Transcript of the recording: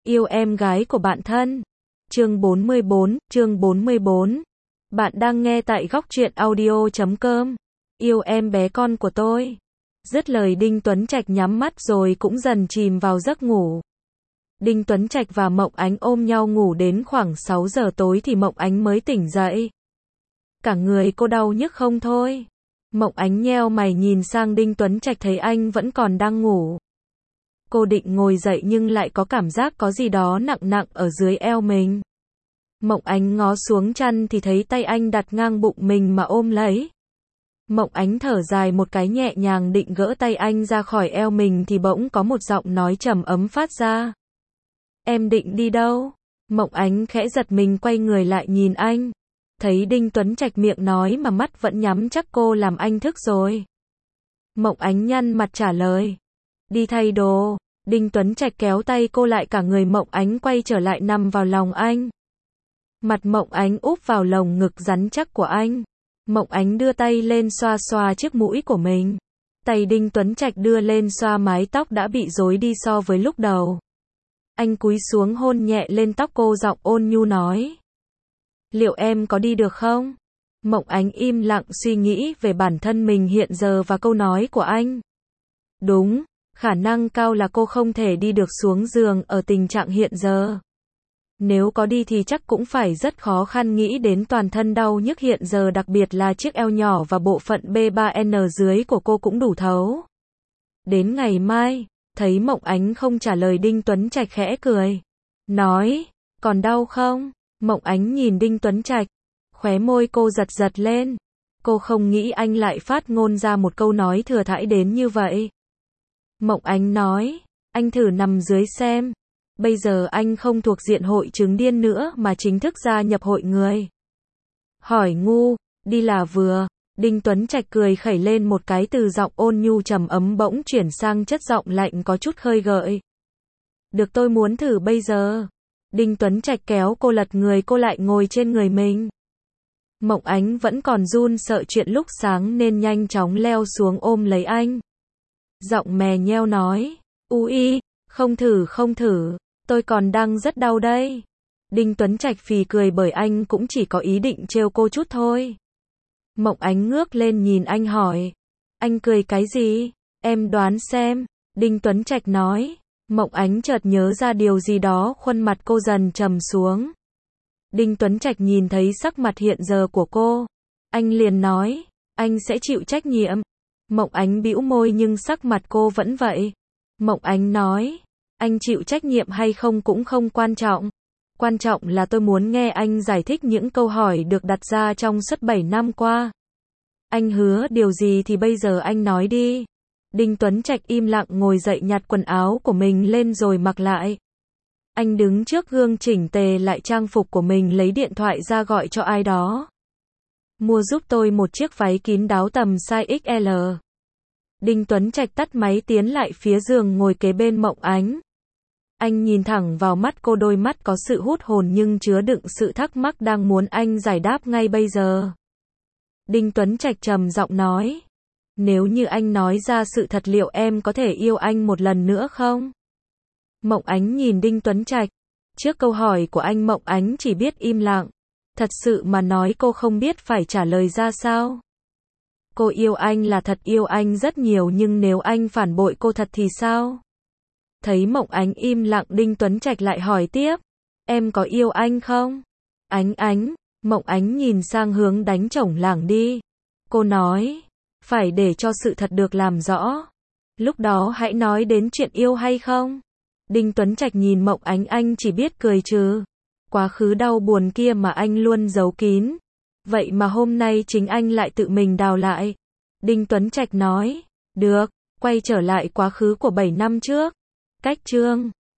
Yêu em gái của bạn thân. Chương 44. Bạn đang nghe tại góc truyện audio.com. Yêu em bé con của tôi. Dứt lời Đinh Tuấn Trạch nhắm mắt rồi cũng dần chìm vào giấc ngủ. Đinh Tuấn Trạch và Mộng Ánh ôm nhau ngủ đến khoảng 6 giờ tối thì Mộng Ánh mới tỉnh dậy. Cả người cô đau nhức không thôi. Mộng Ánh nheo mày nhìn sang Đinh Tuấn Trạch thấy anh vẫn còn đang ngủ. Cô định ngồi dậy nhưng lại có cảm giác có gì đó nặng nặng ở dưới eo mình. Mộng Ánh ngó xuống chăn thì thấy tay anh đặt ngang bụng mình mà ôm lấy. Mộng Ánh thở dài một cái nhẹ nhàng định gỡ tay anh ra khỏi eo mình thì bỗng có một giọng nói trầm ấm phát ra. Em định đi đâu? Mộng Ánh khẽ giật mình quay người lại nhìn anh. Thấy Đinh Tuấn Trạch miệng nói mà mắt vẫn nhắm chắc cô làm anh thức rồi. Mộng Ánh nhăn mặt trả lời. Đi thay đồ. Đinh Tuấn Trạch kéo tay cô lại cả người Mộng Ánh quay trở lại nằm vào lòng anh. Mặt Mộng Ánh úp vào lồng ngực rắn chắc của anh. Mộng Ánh đưa tay lên xoa xoa chiếc mũi của mình. Tay Đinh Tuấn Trạch đưa lên xoa mái tóc đã bị rối đi so với lúc đầu. Anh cúi xuống hôn nhẹ lên tóc cô giọng ôn nhu nói. Liệu em có đi được không? Mộng Ánh im lặng suy nghĩ về bản thân mình hiện giờ và câu nói của anh. Đúng, khả năng cao là cô không thể đi được xuống giường ở tình trạng hiện giờ. Nếu có đi thì chắc cũng phải rất khó khăn nghĩ đến toàn thân đau nhức hiện giờ đặc biệt là chiếc eo nhỏ và bộ phận B3N dưới của cô cũng đủ thấu. Đến ngày mai, thấy Mộng Ánh không trả lời Đinh Tuấn Trạch khẽ cười. Nói, còn đau không? Mộng Ánh nhìn Đinh Tuấn Trạch. Khóe môi cô giật giật lên. Cô không nghĩ anh lại phát ngôn ra một câu nói thừa thãi đến như vậy. Mộng Ánh nói, anh thử nằm dưới xem. Bây giờ anh không thuộc diện hội chứng điên nữa mà chính thức gia nhập hội người. Hỏi ngu, đi là vừa. Đinh Tuấn Trạch cười khẩy lên một cái từ giọng ôn nhu trầm ấm bỗng chuyển sang chất giọng lạnh có chút khơi gợi. Được tôi muốn thử bây giờ. Đinh Tuấn Trạch kéo cô lật người cô lại ngồi trên người mình. Mộng Ánh vẫn còn run sợ chuyện lúc sáng nên nhanh chóng leo xuống ôm lấy anh. Giọng mè nheo nói, ui, không thử, tôi còn đang rất đau đây. Đinh Tuấn Trạch phì cười bởi anh cũng chỉ có ý định trêu cô chút thôi. Mộng Ánh ngước lên nhìn anh hỏi, anh cười cái gì? Em đoán xem. Đinh Tuấn Trạch nói. Mộng Ánh chợt nhớ ra điều gì đó khuôn mặt cô dần trầm xuống. Đinh Tuấn Trạch nhìn thấy sắc mặt hiện giờ của cô. Anh liền nói, anh sẽ chịu trách nhiệm. Mộng Ánh bĩu môi nhưng sắc mặt cô vẫn vậy. Mộng Ánh nói, anh chịu trách nhiệm hay không cũng không quan trọng. Quan trọng là tôi muốn nghe anh giải thích những câu hỏi được đặt ra trong suốt 7 năm qua. Anh hứa điều gì thì bây giờ anh nói đi. Đinh Tuấn Trạch im lặng ngồi dậy nhặt quần áo của mình lên rồi mặc lại. Anh đứng trước gương chỉnh tề lại trang phục của mình lấy điện thoại ra gọi cho ai đó. Mua giúp tôi một chiếc váy kín đáo tầm size XL. Đinh Tuấn Trạch tắt máy tiến lại phía giường ngồi kế bên Mộng Ánh. Anh nhìn thẳng vào mắt cô đôi mắt có sự hút hồn nhưng chứa đựng sự thắc mắc đang muốn anh giải đáp ngay bây giờ. Đinh Tuấn Trạch trầm giọng nói. Nếu như anh nói ra sự thật liệu em có thể yêu anh một lần nữa không? Mộng Ánh nhìn Đinh Tuấn Trạch. Trước câu hỏi của anh Mộng Ánh chỉ biết im lặng. Thật sự mà nói cô không biết phải trả lời ra sao. Cô yêu anh là thật yêu anh rất nhiều nhưng nếu anh phản bội cô thật thì sao? Thấy Mộng Ánh im lặng Đinh Tuấn Trạch lại hỏi tiếp. Em có yêu anh không? Ánh. Mộng Ánh nhìn sang hướng đánh chổng lảng đi. Cô nói. Phải để cho sự thật được làm rõ. Lúc đó hãy nói đến chuyện yêu hay không? Đinh Tuấn Trạch nhìn Mộng Ánh anh chỉ biết cười trừ. Quá khứ đau buồn kia mà anh luôn giấu kín. Vậy mà hôm nay chính anh lại tự mình đào lại. Đinh Tuấn Trạch nói. Được, quay trở lại quá khứ của 7 năm trước. Cách chương